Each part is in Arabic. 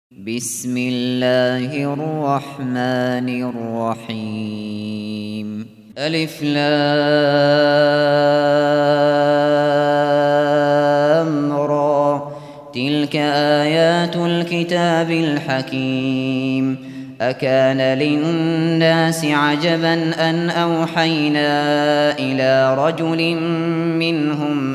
بسم الله الرحمن الرحيم. ألف لام را تلك آيات الكتاب الحكيم. أكان للناس عجبا أن أوحينا إلى رجل منهم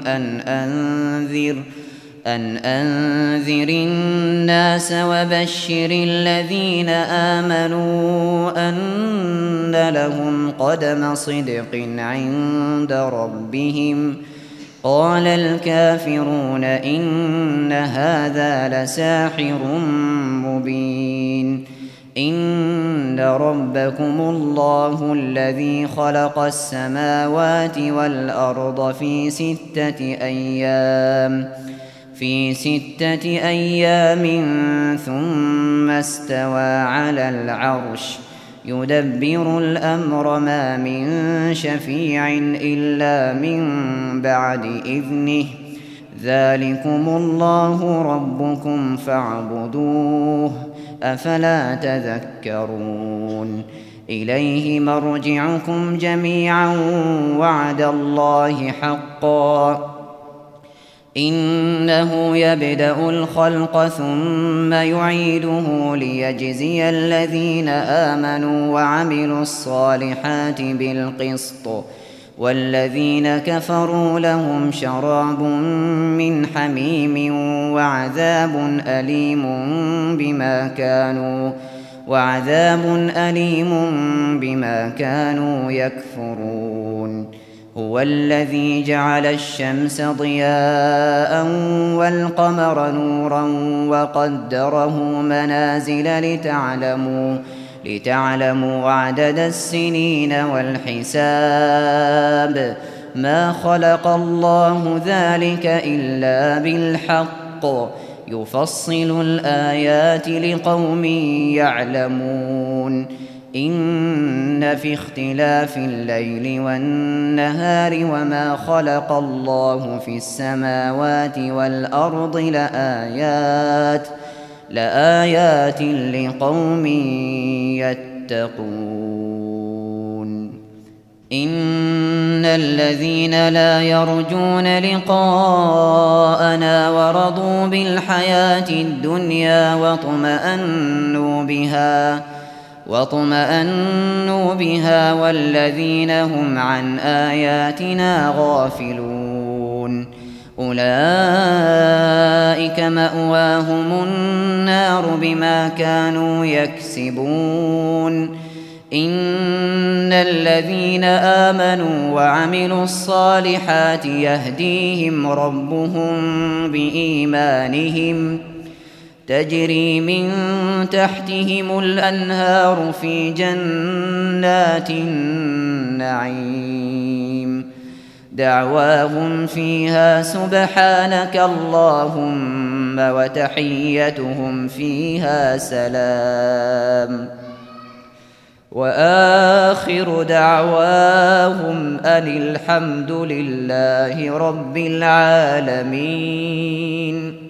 أن أنذر الناس وبشر الذين آمنوا أن لهم قدم صدق عند ربهم. قال الكافرون إن هذا لساحر مبين. إن ربكم الله الذي خلق السماوات والأرض في ستة أيام ثم استوى على العرش يدبر الأمر ما من شفيع إلا من بعد إذنه. ذلكم الله ربكم فاعبدوه أفلا تذكرون. إليه مرجعكم جميعا وعد الله حقا. إنه يبدأ الخلق ثم يعيده ليجزي الذين آمنوا وعملوا الصالحات بالقسط. والذين كفروا لهم شراب من حميم وعذاب أليم بما كانوا يكفرون. هو الذي جعل الشمس ضياء والقمر نورا وقدره منازل لتعلموا عدد السنين والحساب. ما خلق الله ذلك إلا بالحق يفصل الآيات لقوم يعلمون. إن في اختلاف الليل والنهار وما خلق الله في السماوات والأرض لآيات لقوم يتقون. إن الذين لا يرجون لقاءنا ورضوا بالحياة الدنيا واطمأنوا بها والذين هم عن آياتنا غافلون أولئك مأواهم النار بما كانوا يكسبون. إن الذين آمنوا وعملوا الصالحات يهديهم ربهم بإيمانهم تجري من تحتهم الأنهار في جنات النعيم. دعواهم فيها سبحانك اللهم وتحيتهم فيها سلام. وآخر دعواهم أن الحمد لله رب العالمين.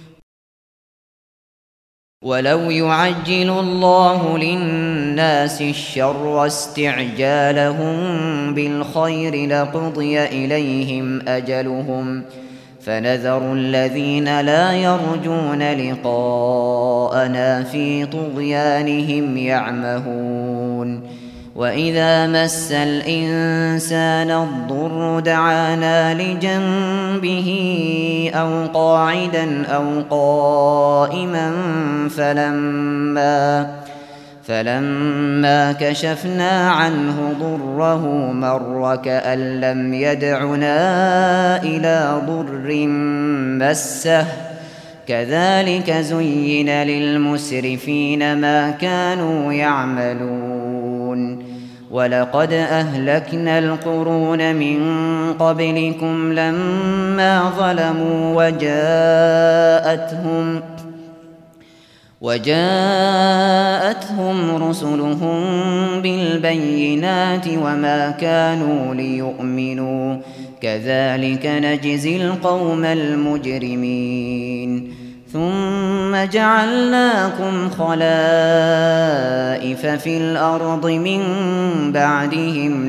ولو يعجل الله للناس الشر استعجالهم بالخير لقضي إليهم أجلهم فنذر الذين لا يرجون لقاءنا في طغيانهم يعمهون. وإذا مس الإنسان الضر دعانا لجنبه أو قاعدا أو قائما فلما كشفنا عنه ضره مر كأن لم يدعنا إلى ضر مسه. كذلك زين للمسرفين ما كانوا يعملون. ولقد أهلكنا القرون من قبلكم لما ظلموا وجاءتهم رسلهم بالبينات وما كانوا ليؤمنوا. كذلك نجزي القوم المجرمين. ثم جعلناكم خلائف في الأرض من بعدهم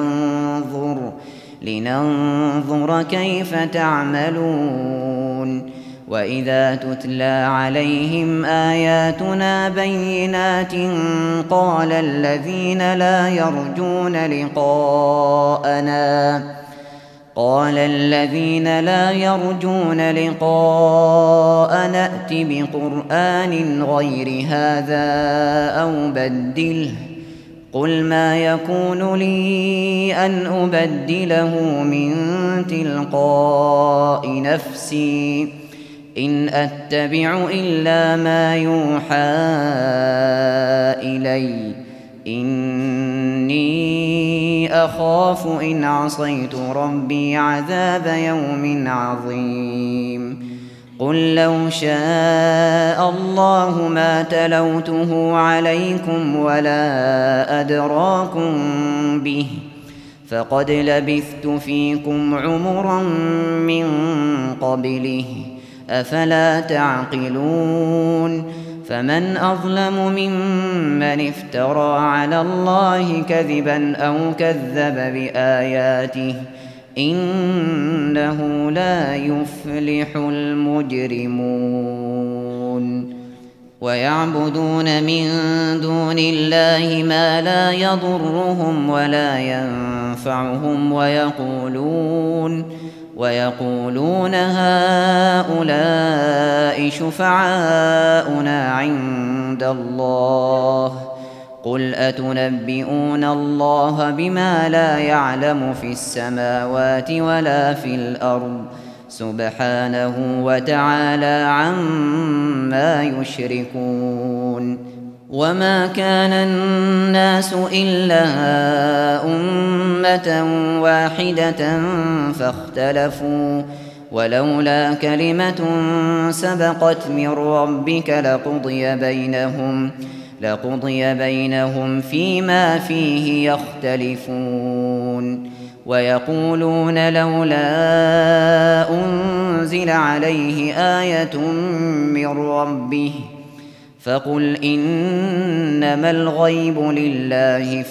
لننظر كيف تعملون. وإذا تتلى عليهم آياتنا بينات قال الذين لا يرجون لقاءنا ائت بقرآن غير هذا أو بدله قل ما يكون لي أن أبدله من تلقاء نفسي إن أتبع إلا ما يوحى إلي إني أخاف إن عصيت ربي عذاب يوم عظيم. قل لو شاء الله ما تلوته عليكم ولا أدراكم به فقد لبثت فيكم عمرا من قبله أفلا تعقلون. فمن أظلم ممن افترى على الله كذبا أو كذب بآياته إنه لا يفلح المجرمون. ويعبدون من دون الله ما لا يضرهم ولا ينفعهم ويقولون هؤلاء شفعاؤنا عند الله قل أتنبئون الله بما لا يعلم في السماوات ولا في الأرض سبحانه وتعالى عما يشركون. وما كان الناس إلا أمة واحدة فاختلفوا ولولا كلمة سبقت من ربك لقضي بينهم فيما فيه يختلفون. ويقولون لولا أنزل عليه آية من ربه فقل إنما الغيب لله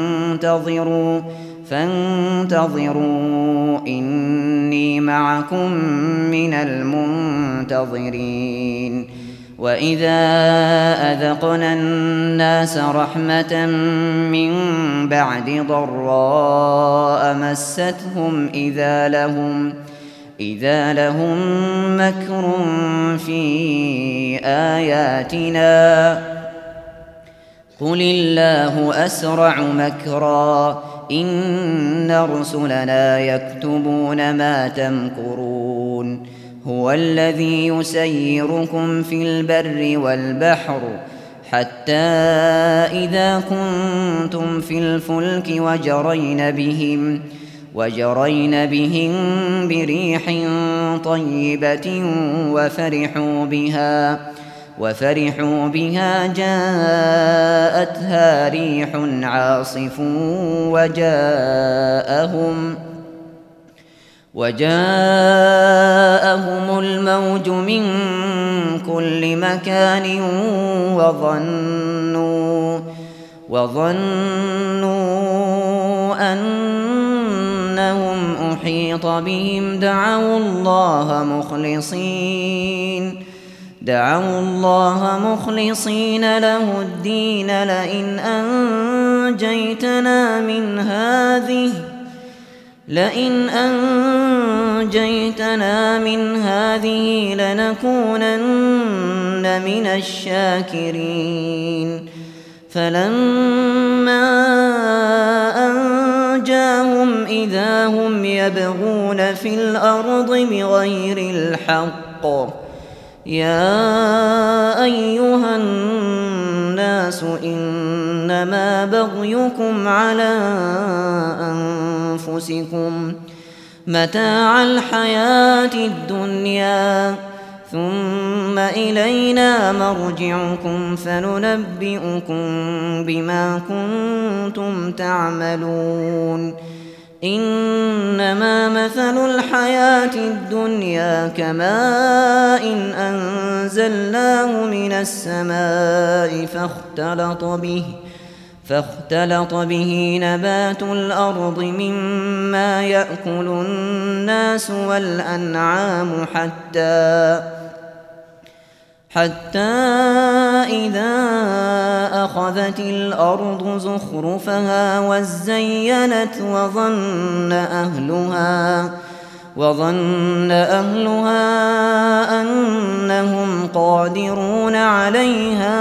فانتظروا إني معكم من المنتظرين. وإذا أذقنا الناس رحمة من بعد ضراء مستهم إذا لهم مكر في آياتنا قل الله أسرع مكرا إن رسلنا يكتبون ما تمكرون. هو الذي يسيركم في البر والبحر حتى إذا كنتم في الفلك وجرين بهم بريح طيبة وفرحوا بها جاءتها ريح عاصف وجاءهم الموج من كل مكان وظنوا أنهم أحيط بهم دعوا الله مخلصين له الدين لئن أنجيتنا من هذه لنكونن من الشاكرين. فلما أنجاهم إذا هم يبغون في الأرض بغير الحق يا أيها الناس إنما بغيكم على أنفسكم متاع الحياة الدنيا ثم إلينا مرجعكم فننبئكم بما كنتم تعملون. إنما مثل الحياة الدنيا كماء أنزلناه من السماء فاختلط به نبات الأرض مما يأكل الناس والأنعام حتى إذا أخذت الأرض زخرفها وزينت وظن أهلها أنهم قادرون عليها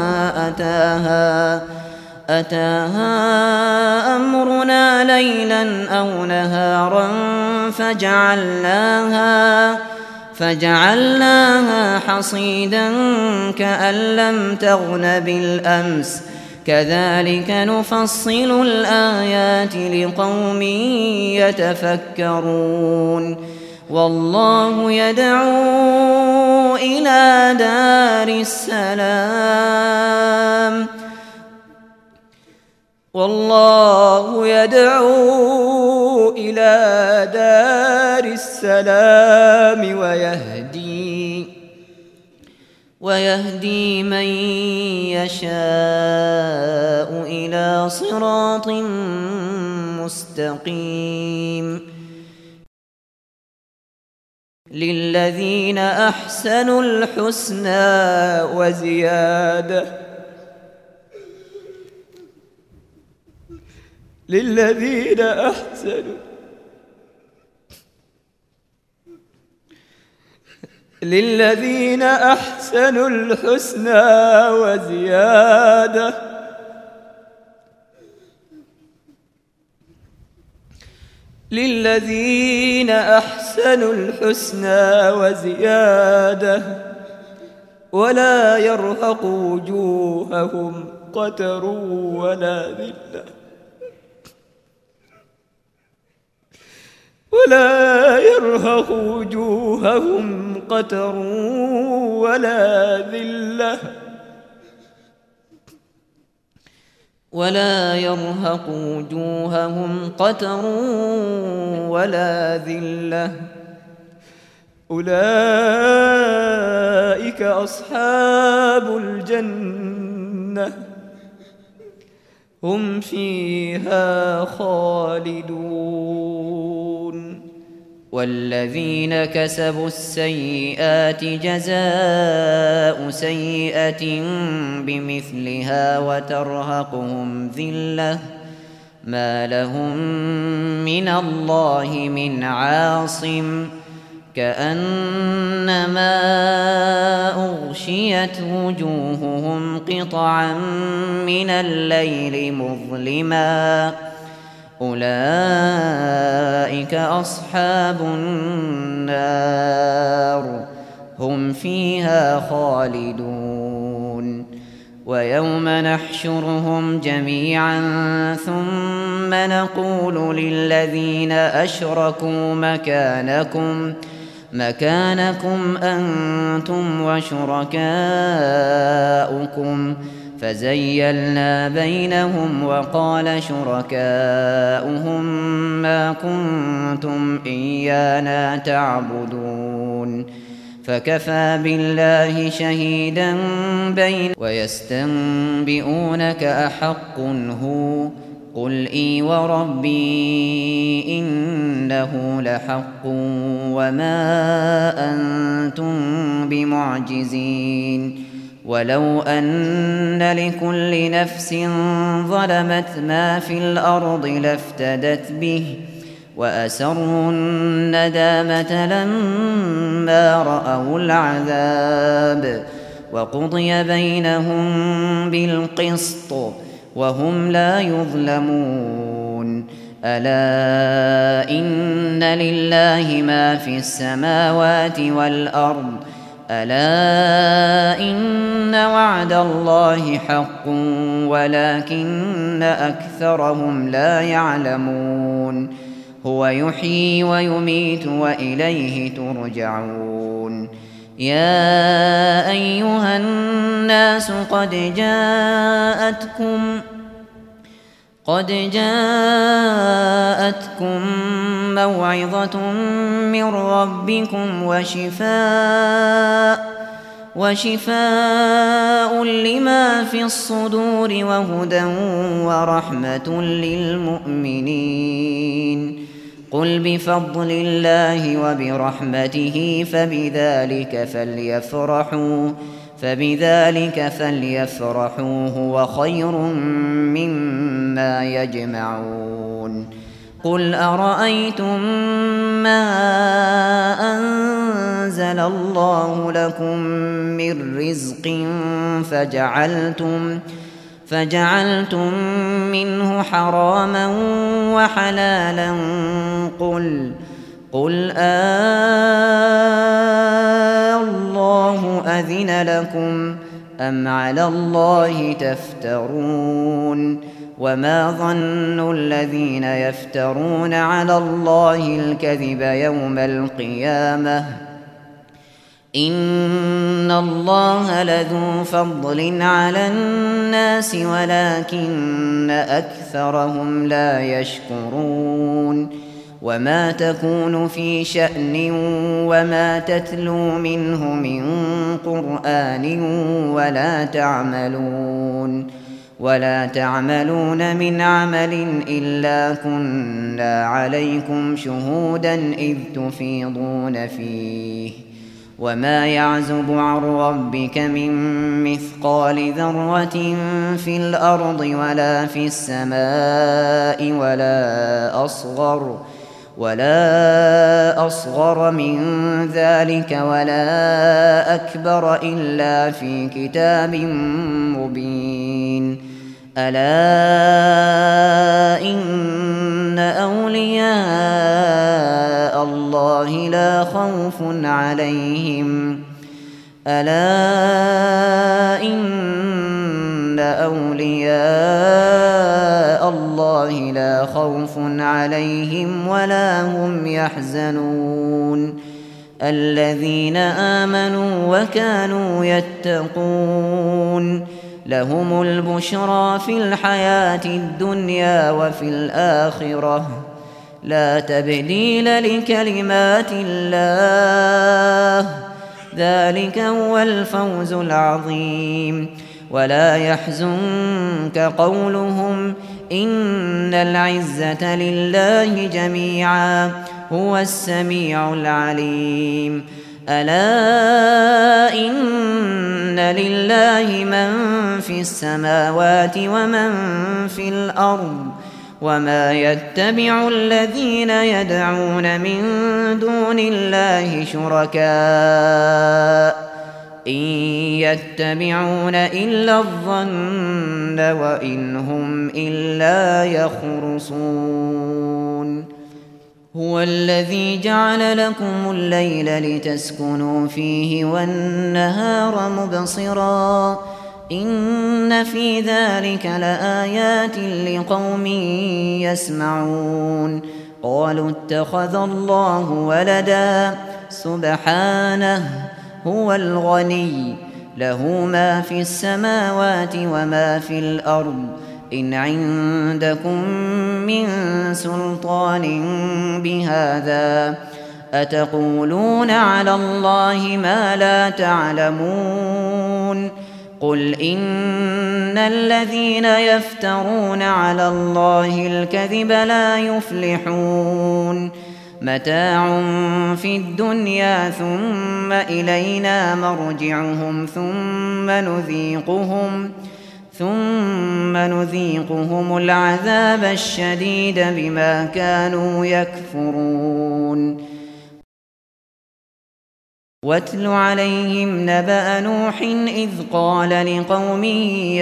أتاها أمرنا ليلا أو نهارا فجعلناها حصيدا كأن لم تغن بالأمس كذلك نفصل الآيات لقوم يتفكرون والله يدعو إلى دار السلام ويهدي من يشاء إلى صراط مستقيم للذين أحسنوا الحسنى وزيادة للذين أحسنوا الحسنى وزيادة ولا يرهق وجوههم قتر ولا ذلة أولئك أصحاب الجنة هم فيها خالدون والذين كسبوا السيئات جزاء سيئة بمثلها وترهقهم ذلة ما لهم من الله من عاصم كأنما أغشيت وجوههم قطعا من الليل مظلما أولئك أصحاب النار هم فيها خالدون ويوم نحشرهم جميعا ثم نقول للذين أشركوا مكانكم أنتم وشركاؤكم فزيلنا بينهم وقال شركاؤهم ما كنتم إيانا تعبدون فكفى بالله شهيدا ويستنبئونك أحق هو قل إي وربي إنه لحق وما أنتم بمعجزين ولو أن لكل نفس ظلمت ما في الأرض لافتدت به وأسروا الندامة لما رأوا العذاب وقضي بينهم بالقسط وهم لا يظلمون ألا إن لله ما في السماوات والأرض ألا إن وعد الله حق ولكن أكثرهم لا يعلمون هو يحيي ويميت وإليه ترجعون يا قد جاءتكم موعظة من ربكم وشفاء لما في الصدور وهدى ورحمة للمؤمنين. قل بفضل الله وبرحمته فبذلك فليفرحوا هو خير مما يجمعون. قل أرأيتم ما أنزل الله لكم من رزق فجعلتم منه حراما وحلالا قل الله أذن لكم أم على الله تفترون؟ وما ظن الذين يفترون على الله الكذب يوم القيامة إن الله لذو فضل على الناس ولكن أكثرهم لا يشكرون. وما تكون في شأن وما تتلو منه من قرآن ولا تعملون من عمل إلا كنا عليكم شهودا إذ تفيضون فيه. وما يعزب عن ربك من مثقال ذرة في الأرض ولا في السماء ولا أصغر من ذلك ولا أكبر إلا في كتاب مبين. ألا إن أولياء الله لا خوف عليهم ولا هم يحزنون. الذين آمنوا وكانوا يتقون لهم البشرى في الحياة الدنيا وفي الآخرة لا تبديل لكلمات الله ذلك هو الفوز العظيم. ولا يحزنك قولهم إن العزة لله جميعا هو السميع العليم. ألا إن لله من في السماوات ومن في الأرض وما يتبع الذين يدعون من دون الله شركاء إن يتبعون إلا الظن وإن هم إلا يخرصون. هو الذي جعل لكم الليل لتسكنوا فيه والنهار مبصرا إن في ذلك لآيات لقوم يسمعون. قالوا اتخذ الله ولدا سبحانه هو الغني له ما في السماوات وما في الأرض إن عندكم من سلطان بهذا أتقولون على الله ما لا تعلمون. قل إن الذين يفترون على الله الكذب لا يفلحون. متاع في الدنيا ثم إلينا مرجعهم ثم نذيقهم العذاب الشديد بما كانوا يكفرون. واتل عليهم نبأ نوح إذ قال لقومه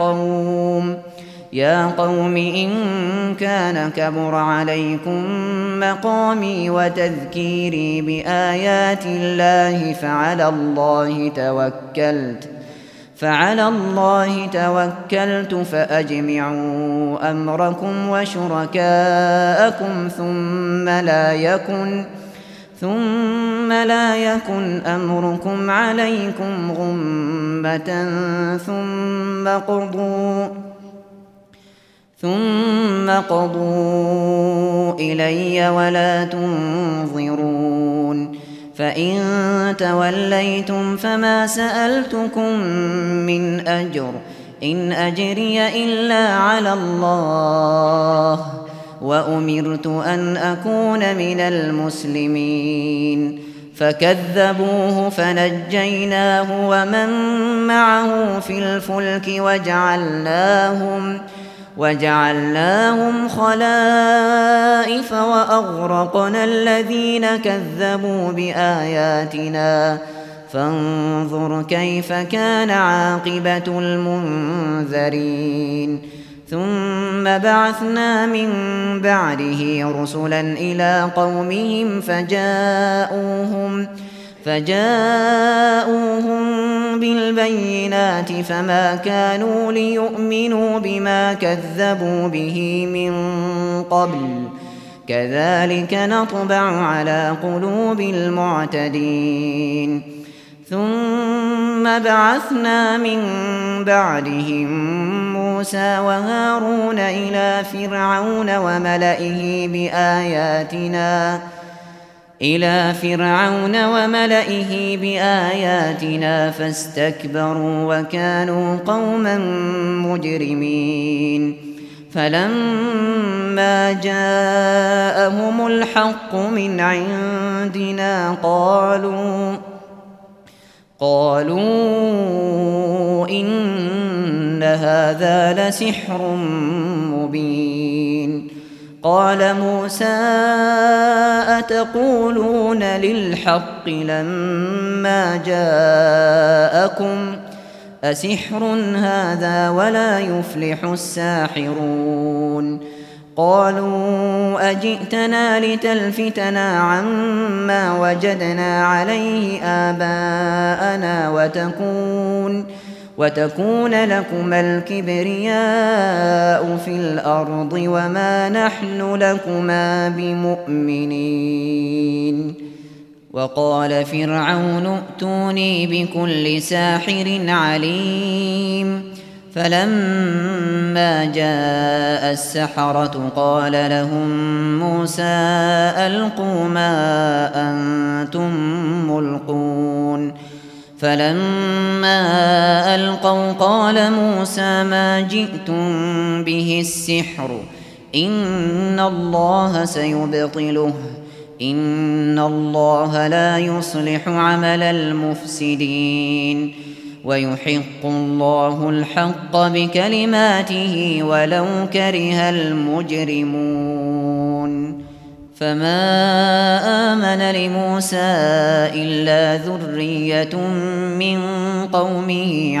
يا قوم إن كان كبر عليكم مقامي وتذكيري بآيات الله فعلى الله توكلت فأجمعوا أمركم وشركاءكم ثم لا يكن أمركم عليكم غمة ثم قضوا إلي ولا تنظرون فإن توليتم فما سألتكم من أجر إن أجري إلا على الله وأمرت أن أكون من المسلمين فكذبوه فنجيناه ومن معه في الفلك وجعلناهم خلائف وأغرقنا الذين كذبوا بآياتنا فانظر كيف كان عاقبة المنذرين ثم بعثنا من بعده رسلا إلى قومهم فجاءوهم بالبينات فما كانوا ليؤمنوا بما كذبوا به من قبل كذلك نطبع على قلوب المعتدين ثم بعثنا من بعدهم موسى وهارون إلى فرعون وملئه بآياتنا فاستكبروا وكانوا قوما مجرمين فلما جاءهم الحق من عندنا قالوا إن هذا لسحر مبين قال موسى أتقولون للحق لما جاءكم أسحر هذا ولا يفلح الساحرون قالوا أجئتنا لتلفتنا عما وجدنا عليه آباءنا وتكون لكما الكبرياء في الأرض وما نحن لكما بمؤمنين وقال فرعون ائتوني بكل ساحر عليم فلما جاء السحرة قال لهم موسى ألقوا ما أنتم ملقون فلما ألقوا قال موسى ما جئتم به السحر إن الله سيبطله إن الله لا يصلح عمل المفسدين ويحق الله الحق بكلماته ولو كره المجرمون فما آمن لموسى إلا ذرية من قومه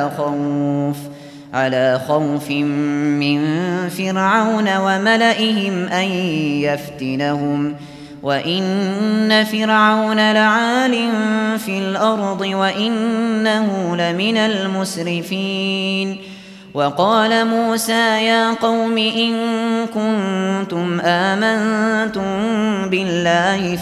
على خوف من فرعون وملئهم أن يفتنهم وإن فرعون لعال في الأرض وإنه لمن المسرفين وقال موسى يا قوم إن كنتم آمنتم بالله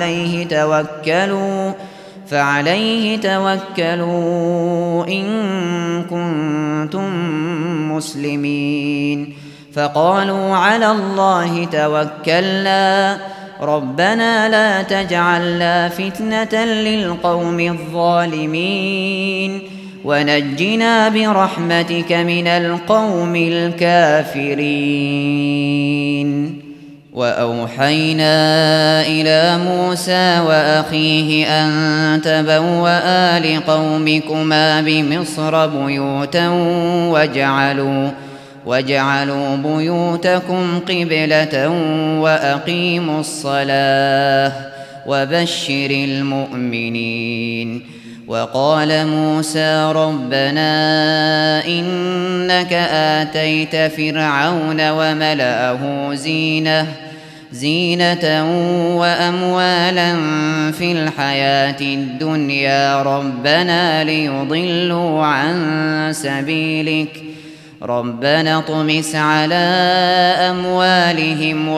فعليه توكلوا إن كنتم مسلمين فقالوا على الله توكلنا ربنا لا تجعلنا فتنة للقوم الظالمين ونجنا برحمتك من القوم الكافرين وأوحينا إلى موسى وأخيه أن تبوأ لقومكما بمصر بيوتا واجعلوا بيوتكم قبلة وأقيموا الصلاة وبشر المؤمنين وقال موسى ربنا إنك آتيت فرعون وملأه زينة وأموالا في الحياة الدنيا ربنا ليضلوا عن سبيلك ربنا اطمس على أموالهم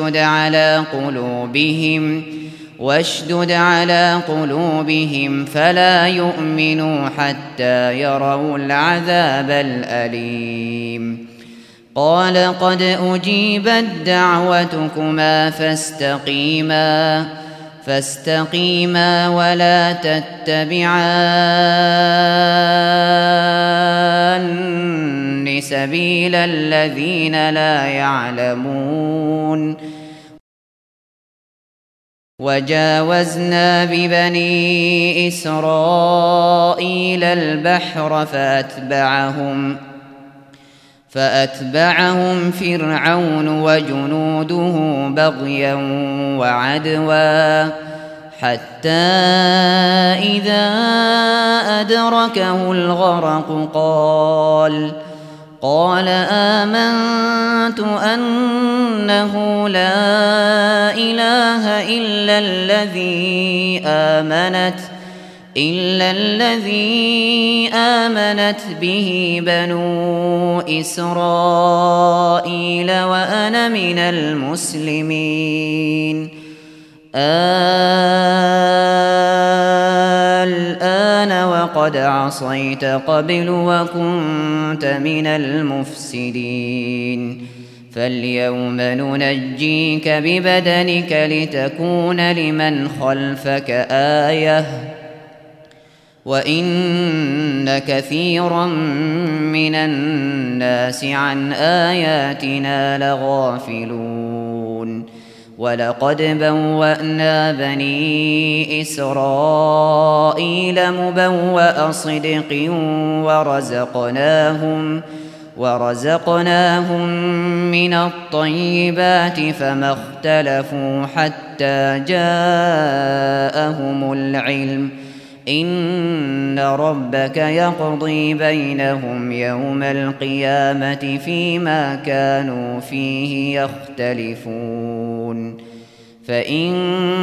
واشدد على قلوبهم فلا يؤمنوا حتى يروا العذاب الأليم قال قد أجيبت دعوتكما فاستقيما ولا تتبعان سبيل الذين لا يعلمون وجاوزنا ببني إسرائيل البحر فأتبعهم فرعون وجنوده بغيا وعدوا حتى إذا أدركه الغرق قال آمنت أنه لا إله إلا الذي آمنت به بنو إسرائيل وأنا من المسلمين الآن وقد عصيت قبل وكنت من المفسدين فاليوم ننجيك ببدنك لتكون لمن خلفك آية وإن كثيرا من الناس عن آياتنا لغافلون ولقد بوأنا بني إسرائيل مبوأ صدق ورزقناهم من الطيبات فما اختلفوا حتى جاءهم العلم إن ربك يقضي بينهم يوم القيامة فيما كانوا فيه يختلفون فإن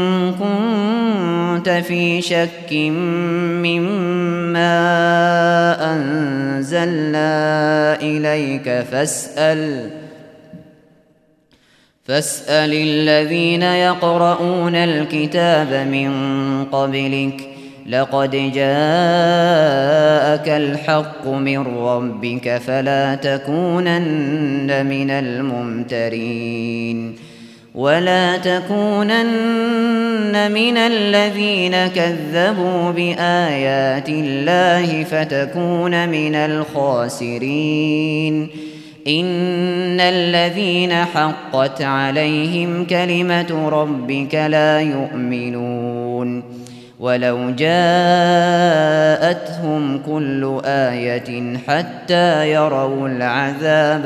كنت في شك مما أنزلنا إليك فاسأل الذين يقرؤون الكتاب من قبلك لقد جاءك الحق من ربك فلا تكونن من الممترين ولا تكونن من الذين كذبوا بآيات الله فتكون من الخاسرين إن الذين حقت عليهم كلمة ربك لا يؤمنون ولو جاءتهم كل آية حتى يروا العذاب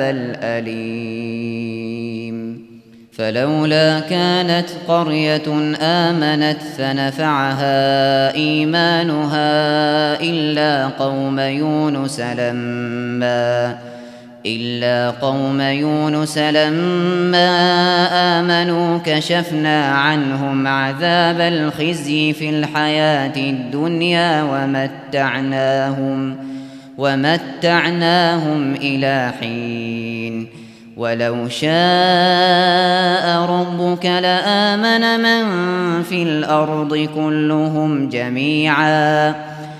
الأليم فلولا كانت قرية آمنت فنفعها إيمانها إلا قوم يونس لما آمنوا كشفنا عنهم عذاب الخزي في الحياة الدنيا ومتعناهم إلى حين ولو شاء ربك لآمن من في الأرض كلهم جميعا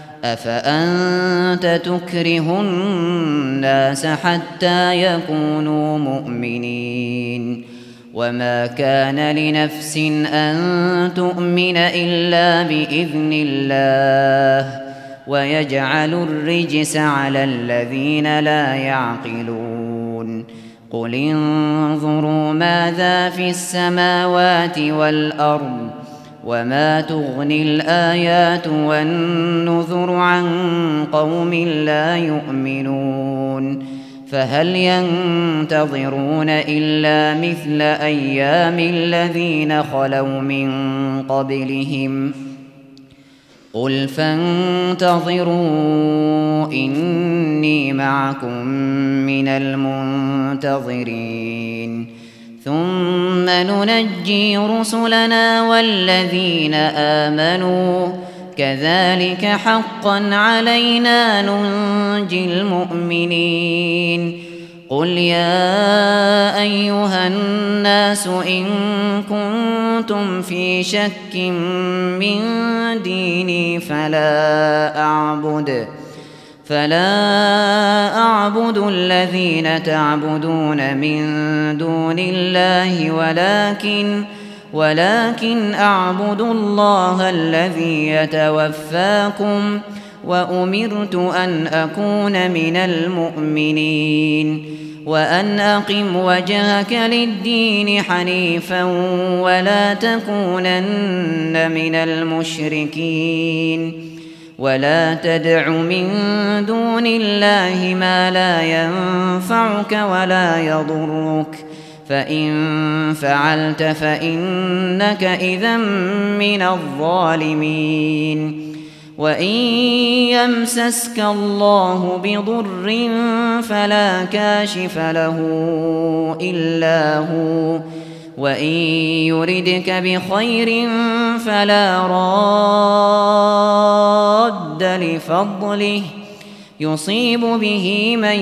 أفأنت تكره الناس حتى يكونوا مؤمنين وما كان لنفس أن تؤمن إلا بإذن الله ويجعل الرجس على الذين لا يعقلون قل انظروا ماذا في السماوات والأرض وما تغني الآيات والنذر عن قوم لا يؤمنون فهل ينتظرون إلا مثل أيام الذين خلوا من قبلهم قل فانتظروا إني معكم من المنتظرين ثم ننجي رسلنا والذين آمنوا كذلك حقا علينا ننجي المؤمنين قل يا أيها الناس إن كنتم في شك من ديني فلا فلا أعبد الذين تعبدون من دون الله ولكن أعبد الله الذي يتوفاكم وأمرت أن أكون من المؤمنين وأن أقم وجهك للدين حنيفا ولا تكونن من المشركين ولا تدع من دون الله ما لا ينفعك ولا يضرك فإن فعلت فإنك إذا من الظالمين وإن يمسسك الله بضر فلا كاشف له إلا هو وإن يردك بخير فلا راد لفضله يصيب به من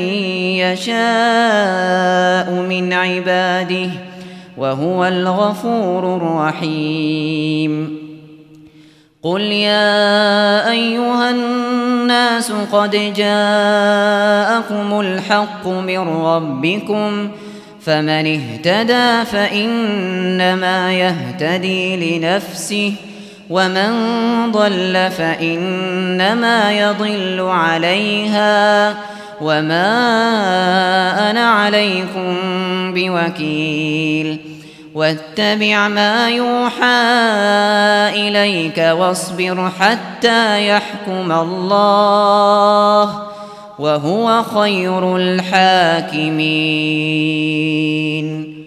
يشاء من عباده وهو الغفور الرحيم قل يا أيها الناس قد جاءكم الحق من ربكم فمن اهتدى فإنما يهتدي لنفسه ومن ضل فإنما يضل عليها وما أنا عليكم بوكيل واتبع ما يوحى إليك واصبر حتى يحكم الله وهو خير الحاكمين.